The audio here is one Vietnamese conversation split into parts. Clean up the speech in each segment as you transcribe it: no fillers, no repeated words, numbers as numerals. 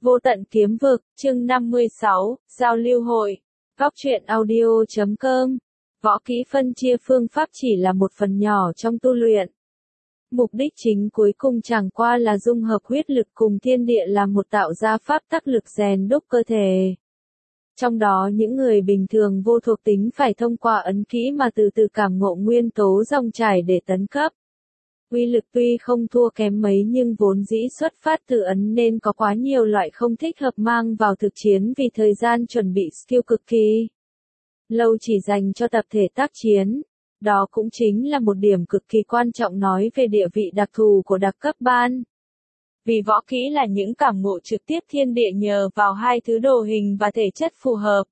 Vô tận kiếm vực, chương 56, giao lưu hội. Góc truyện audio.com. Võ kỹ phân chia phương pháp chỉ là một phần nhỏ trong tu luyện. Mục đích chính cuối cùng chẳng qua là dung hợp huyết lực cùng thiên địa làm một tạo ra pháp tắc lực rèn đúc cơ thể. Trong đó những người bình thường vô thuộc tính phải thông qua ấn kỹ mà từ từ cảm ngộ nguyên tố dòng chảy để tấn cấp. Uy lực tuy không thua kém mấy nhưng vốn dĩ xuất phát từ ấn nên có quá nhiều loại không thích hợp mang vào thực chiến vì thời gian chuẩn bị skill cực kỳ lâu chỉ dành cho tập thể tác chiến. Đó cũng chính là một điểm cực kỳ quan trọng nói về địa vị đặc thù của đặc cấp ban. Vì võ kỹ là những cảm ngộ trực tiếp thiên địa nhờ vào hai thứ đồ hình và thể chất phù hợp.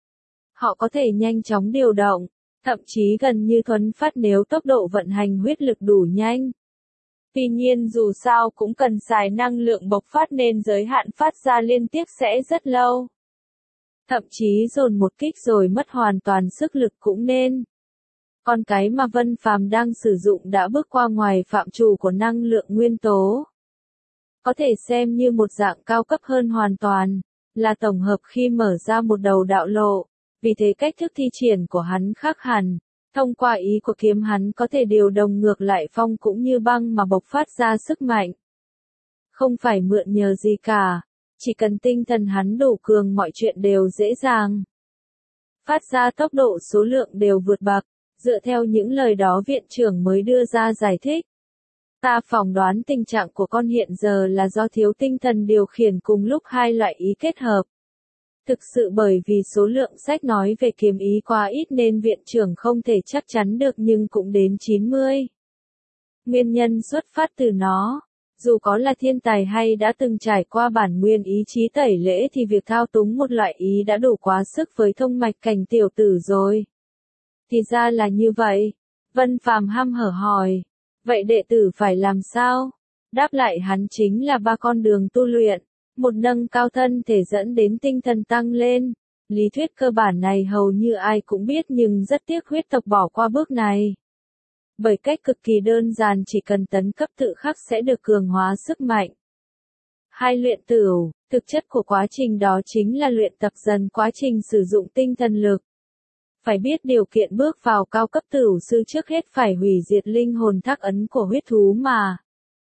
Họ có thể nhanh chóng điều động, thậm chí gần như thuấn phát nếu tốc độ vận hành huyết lực đủ nhanh. Tuy nhiên dù sao cũng cần xài năng lượng bộc phát nên giới hạn phát ra liên tiếp sẽ rất lâu. Thậm chí dồn một kích rồi mất hoàn toàn sức lực cũng nên. Con cái mà Vân Phàm đang sử dụng đã bước qua ngoài phạm trù của năng lượng nguyên tố. Có thể xem như một dạng cao cấp hơn hoàn toàn, là tổng hợp khi mở ra một đầu đạo lộ, vì thế cách thức thi triển của hắn khác hẳn. Thông qua ý của kiếm hắn có thể điều động ngược lại phong cũng như băng mà bộc phát ra sức mạnh. Không phải mượn nhờ gì cả, chỉ cần tinh thần hắn đủ cường mọi chuyện đều dễ dàng. Phát ra tốc độ số lượng đều vượt bậc, dựa theo những lời đó viện trưởng mới đưa ra giải thích. Ta phỏng đoán tình trạng của con hiện giờ là do thiếu tinh thần điều khiển cùng lúc hai loại ý kết hợp. Thực sự bởi vì số lượng sách nói về kiếm ý quá ít nên viện trưởng không thể chắc chắn được nhưng cũng đến 90. Nguyên nhân xuất phát từ nó. Dù có là thiên tài hay đã từng trải qua bản nguyên ý chí tẩy lễ thì việc thao túng một loại ý đã đủ quá sức với thông mạch cảnh tiểu tử rồi. Thì ra là như vậy. Vân Phàm hăm hở hỏi. Vậy đệ tử phải làm sao? Đáp lại hắn chính là 3 con đường tu luyện. Một nâng cao thân thể dẫn đến tinh thần tăng lên. Lý thuyết cơ bản này hầu như ai cũng biết nhưng rất tiếc huyết tộc bỏ qua bước này. Bởi cách cực kỳ đơn giản chỉ cần tấn cấp tự khắc sẽ được cường hóa sức mạnh. 2. Luyện tửu, thực chất của quá trình đó chính là luyện tập dần quá trình sử dụng tinh thần lực. Phải biết điều kiện bước vào cao cấp tửu sư trước hết phải hủy diệt linh hồn thác ấn của huyết thú mà.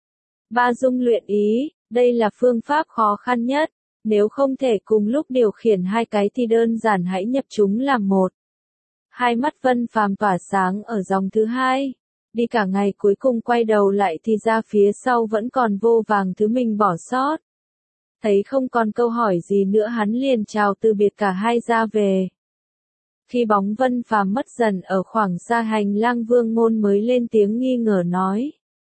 3. Dung luyện ý, đây là phương pháp khó khăn nhất, nếu không thể cùng lúc điều khiển hai cái thì đơn giản hãy nhập chúng làm một. Hai mắt Vân Phàm tỏa sáng ở dòng thứ 2. Đi cả ngày cuối cùng quay đầu lại thì ra phía sau vẫn còn vô vàng thứ mình bỏ sót. Thấy không còn câu hỏi gì nữa hắn liền chào từ biệt cả hai ra về. Khi bóng Vân Phàm mất dần ở khoảng xa hành lang Vương Ngôn mới lên tiếng nghi ngờ nói.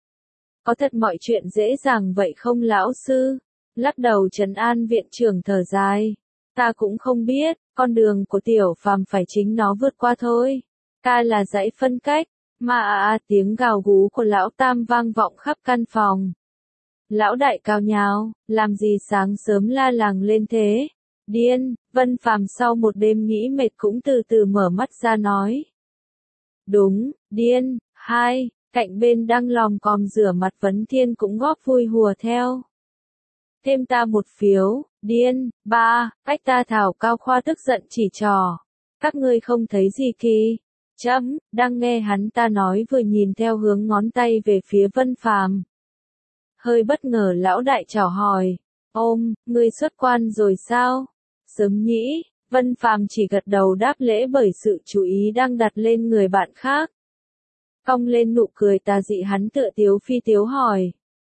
Có thật mọi chuyện dễ dàng vậy không lão sư? Lắc đầu trấn an viện trưởng thở dài. Ta cũng không biết, con đường của tiểu phàm phải chính nó vượt qua thôi. Ta là dãy phân cách, mà tiếng gào gú của lão tam vang vọng khắp căn phòng. Lão đại cao nhào, làm gì sáng sớm la làng lên thế? Điên, Vân Phàm sau một đêm nghĩ mệt cũng từ từ mở mắt ra nói. Đúng, điên. 2. Cạnh bên đang lòm còm rửa mặt Vấn Thiên cũng góp vui hùa theo. Thêm ta một phiếu, điên. 3. Ách ta thảo cao khoa tức giận chỉ trò. Các ngươi không thấy gì kỳ. Đang nghe hắn ta nói vừa nhìn theo hướng ngón tay về phía Vân Phàm. Hơi bất ngờ lão đại chào hỏi. Ngươi xuất quan rồi sao? Sớm nhỉ, Vân Phàm chỉ gật đầu đáp lễ bởi sự chú ý đang đặt lên người bạn khác. Cong lên nụ cười tà dị hắn tựa tiếu phi tiếu hỏi.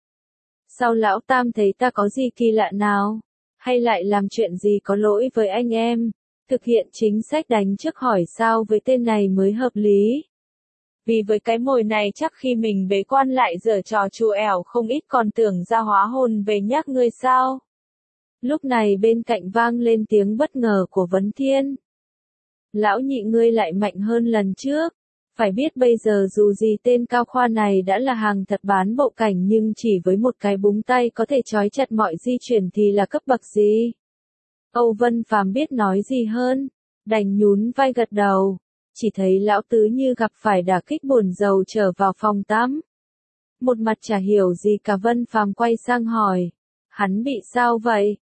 Sao lão tam thấy ta có gì kỳ lạ nào? Hay lại làm chuyện gì có lỗi với anh em? Thực hiện chính sách đánh trước hỏi sao với tên này mới hợp lý. Vì với cái mồi này chắc khi mình bế quan lại giở trò chù ẻo không ít còn tưởng ra hóa hồn về nhắc ngươi sao. Lúc này bên cạnh vang lên tiếng bất ngờ của Vấn Thiên. Lão nhị ngươi lại mạnh hơn lần trước. Phải biết bây giờ dù gì tên cao khoa này đã là hàng thật bán bộ cảnh nhưng chỉ với một cái búng tay có thể trói chặt mọi di chuyển thì là cấp bậc gì. Âu Vân Phàm biết nói gì hơn, đành nhún vai gật đầu, chỉ thấy lão tứ như gặp phải đả kích buồn rầu trở vào phòng tắm. Một mặt chả hiểu gì cả Vân Phàm quay sang hỏi, hắn bị sao vậy,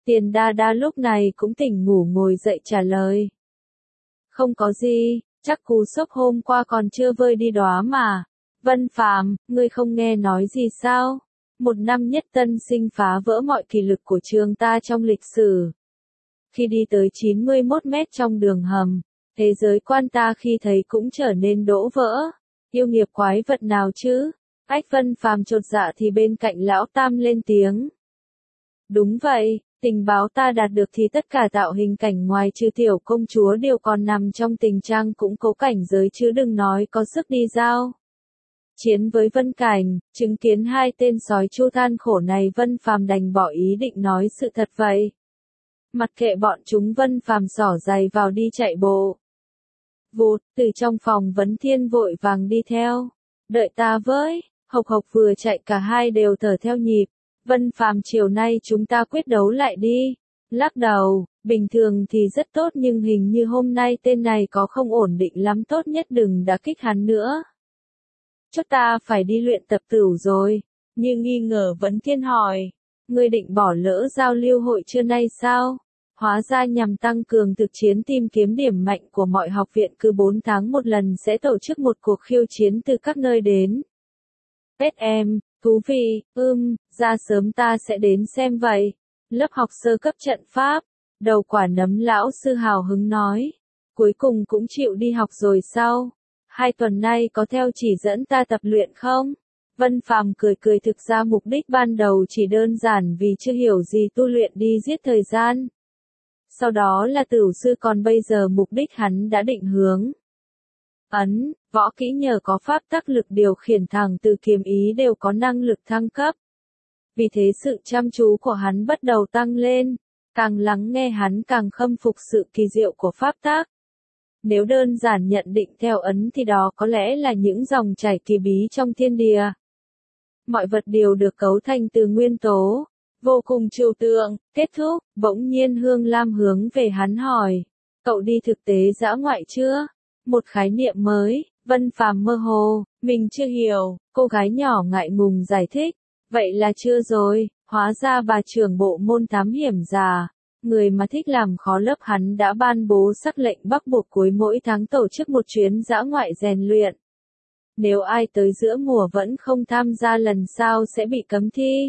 Tiền đa đa lúc này cũng tỉnh ngủ ngồi dậy trả lời. Không có gì, chắc cú sốc hôm qua còn chưa vơi đi đó mà. Vân Phàm, ngươi không nghe nói gì sao? Một năm nhất tân sinh phá vỡ mọi kỷ lục của trường ta trong lịch sử. Khi đi tới 91 mét trong đường hầm, thế giới quan ta khi thấy cũng trở nên đổ vỡ. Yêu nghiệt quái vật nào chứ? Ách Vân Phàm chột dạ thì bên cạnh lão tam lên tiếng. Đúng vậy, tình báo ta đạt được thì tất cả tạo hình cảnh ngoài trừ tiểu công chúa đều còn nằm trong tình trạng cũng cố cảnh giới chứ đừng nói có sức đi giao. Chiến với Vân Cảnh, chứng kiến hai tên sói chu than khổ này Vân Phàm đành bỏ ý định nói sự thật vậy. Mặc kệ bọn chúng Vân Phàm xỏ giày vào đi chạy bộ. Vụt, từ trong phòng Vấn Thiên vội vàng đi theo. Đợi ta với, Hộc Hộc vừa chạy cả hai đều thở theo nhịp. Vân Phàm chiều nay chúng ta quyết đấu lại đi. Lắc đầu, bình thường thì rất tốt nhưng hình như hôm nay tên này có không ổn định lắm tốt nhất đừng đả kích hắn nữa. Chốt ta phải đi luyện tập tửu rồi. Như nghi ngờ Vấn Thiên hỏi. Ngươi định bỏ lỡ giao lưu hội trưa nay sao? Hóa ra nhằm tăng cường thực chiến tìm kiếm điểm mạnh của mọi học viện cứ 4 tháng một lần sẽ tổ chức một cuộc khiêu chiến từ các nơi đến. Em, thú vị, ra sớm ta sẽ đến xem vậy. Lớp học sơ cấp trận pháp. Đầu quả nấm lão sư hào hứng nói. Cuối cùng cũng chịu đi học rồi sao? 2 tuần nay có theo chỉ dẫn ta tập luyện không? Vân Phàm cười cười thực ra mục đích ban đầu chỉ đơn giản vì chưa hiểu gì tu luyện đi giết thời gian. Sau đó là tửu sư còn bây giờ mục đích hắn đã định hướng. Võ kỹ nhờ có pháp tắc lực điều khiển thẳng từ kiếm ý đều có năng lực thăng cấp. Vì thế sự chăm chú của hắn bắt đầu tăng lên, càng lắng nghe hắn càng khâm phục sự kỳ diệu của pháp tắc. Nếu đơn giản nhận định theo ấn thì đó có lẽ là những dòng chảy kỳ bí trong thiên địa. Mọi vật đều được cấu thành từ nguyên tố. Vô cùng trừu tượng, kết thúc, bỗng nhiên Hương Lam hướng về hắn hỏi. Cậu đi thực tế dã ngoại chưa? Một khái niệm mới, Vân Phàm mơ hồ, mình chưa hiểu, cô gái nhỏ ngại ngùng giải thích. Vậy là chưa rồi, hóa ra bà trưởng bộ môn thám hiểm già. Người mà thích làm khó lớp hắn đã ban bố sắc lệnh bắt buộc cuối mỗi tháng tổ chức một chuyến dã ngoại rèn luyện. Nếu ai tới giữa mùa vẫn không tham gia lần sau sẽ bị cấm thi.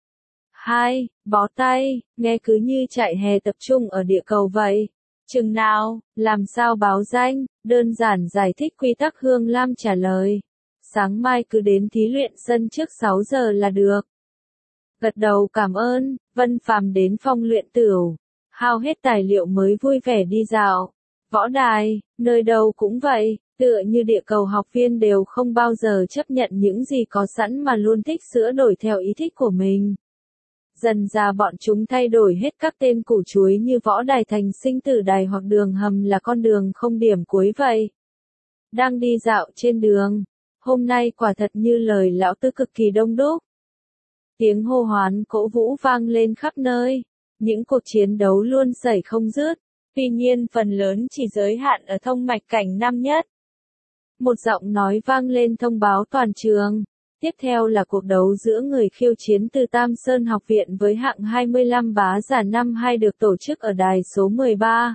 2. Bó tay, nghe cứ như chạy hè tập trung ở địa cầu vậy. Chừng nào, làm sao báo danh, đơn giản giải thích quy tắc Hương Lam trả lời. Sáng mai cứ đến thí luyện sân trước 6 giờ là được. Gật đầu cảm ơn, Vân Phàm đến phòng luyện tửu. Hao hết tài liệu mới vui vẻ đi dạo. Võ đài, nơi đâu cũng vậy, tựa như địa cầu học viên đều không bao giờ chấp nhận những gì có sẵn mà luôn thích sửa đổi theo ý thích của mình. Dần ra bọn chúng thay đổi hết các tên củ chuối như võ đài thành sinh tử đài hoặc đường hầm là con đường không điểm cuối vậy. Đang đi dạo trên đường, hôm nay quả thật như lời lão tư cực kỳ đông đúc. Tiếng hô hoán cổ vũ vang lên khắp nơi, những cuộc chiến đấu luôn xảy không dứt, tuy nhiên phần lớn chỉ giới hạn ở thông mạch cảnh năm nhất. Một giọng nói vang lên thông báo toàn trường. Tiếp theo là cuộc đấu giữa người khiêu chiến từ Tam Sơn học viện với hạng 25 bá giả năm 2 được tổ chức ở đài số 13.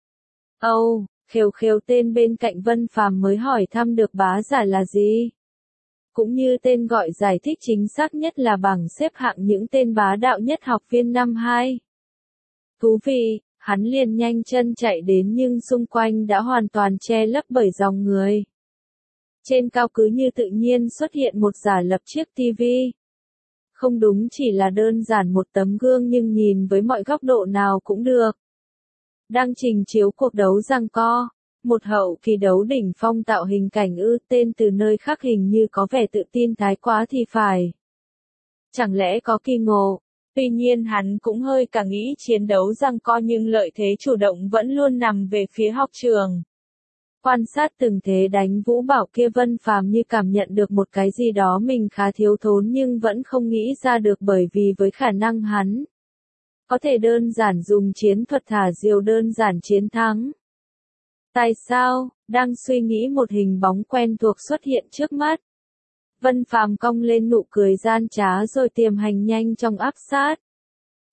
Khều khều tên bên cạnh Vân Phàm mới hỏi thăm được bá giả là gì. Cũng như tên gọi giải thích chính xác nhất là bảng xếp hạng những tên bá đạo nhất học viên năm 2. Thú vị, hắn liền nhanh chân chạy đến nhưng xung quanh đã hoàn toàn che lấp bởi dòng người. Trên cao cứ như tự nhiên xuất hiện một giả lập chiếc tivi. Không đúng chỉ là đơn giản một tấm gương nhưng nhìn với mọi góc độ nào cũng được. Đang trình chiếu cuộc đấu giằng co. Một hậu kỳ đấu đỉnh phong tạo hình cảnh tên từ nơi khác hình như có vẻ tự tin thái quá thì phải. Chẳng lẽ có kỳ ngộ? Tuy nhiên hắn cũng hơi cả nghĩ chiến đấu giằng co nhưng lợi thế chủ động vẫn luôn nằm về phía học trường. Quan sát từng thế đánh vũ bảo kia Vân Phàm như cảm nhận được một cái gì đó mình khá thiếu thốn nhưng vẫn không nghĩ ra được bởi vì với khả năng hắn. Có thể đơn giản dùng chiến thuật thả diều đơn giản chiến thắng. Tại sao, đang suy nghĩ một hình bóng quen thuộc xuất hiện trước mắt. Vân Phàm cong lên nụ cười gian trá rồi tiềm hành nhanh trong áp sát.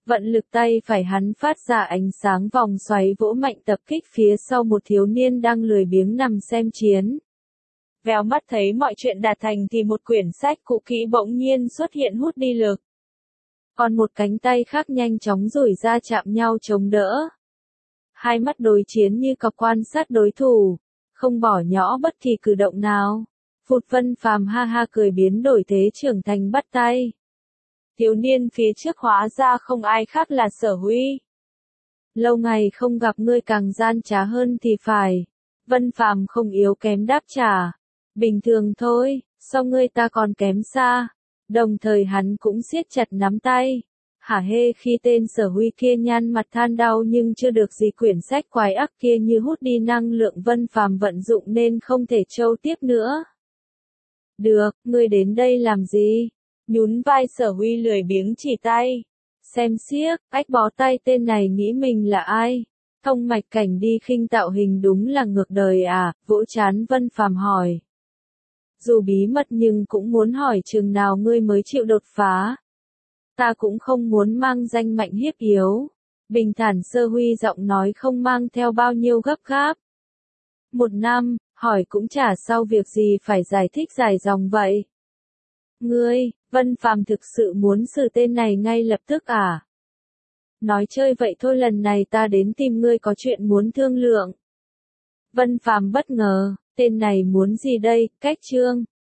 Vận lực tay phải hắn phát ra ánh sáng vòng xoáy vỗ mạnh tập kích phía sau một thiếu niên đang lười biếng nằm xem chiến. Véo mắt thấy mọi chuyện đạt thành thì một quyển sách cũ kỹ bỗng nhiên xuất hiện hút đi lực. Còn một cánh tay khác nhanh chóng duỗi ra chạm nhau chống đỡ. Hai mắt đối chiến như cọc quan sát đối thủ, không bỏ nhỏ bất kỳ cử động nào. Phụt Vân Phàm ha ha cười biến đổi thế trưởng thành bắt tay. Thiếu niên phía trước hóa ra không ai khác là Sở Huy. Lâu ngày không gặp ngươi càng gian trá hơn thì phải. Vân Phàm không yếu kém đáp trả. Bình thường thôi, so ngươi ta còn kém xa. Đồng thời hắn cũng siết chặt nắm tay. Hả hê khi tên Sở Huy kia nhăn mặt than đau nhưng chưa được gì quyển sách quái ác kia như hút đi năng lượng Vân Phàm vận dụng nên không thể trâu tiếp nữa. Được, ngươi đến đây làm gì? Nhún vai Sở Huy lười biếng chỉ tay. Xem xiếc, ách bó tay tên này nghĩ mình là ai? Thông mạch cảnh đi khinh tạo hình đúng là ngược đời à? Vỗ chán Vân Phàm hỏi. Dù bí mật nhưng cũng muốn hỏi chừng nào ngươi mới chịu đột phá. Ta cũng không muốn mang danh mạnh hiếp yếu. Bình thản Sở Huy giọng nói không mang theo bao nhiêu gấp gáp. 1 năm, hỏi cũng chả sau việc gì phải giải thích dài dòng vậy. Ngươi, Vân Phàm thực sự muốn xử tên này ngay lập tức à? Nói chơi vậy thôi, lần này ta đến tìm ngươi có chuyện muốn thương lượng. Vân Phàm bất ngờ, tên này muốn gì đây? Cách chương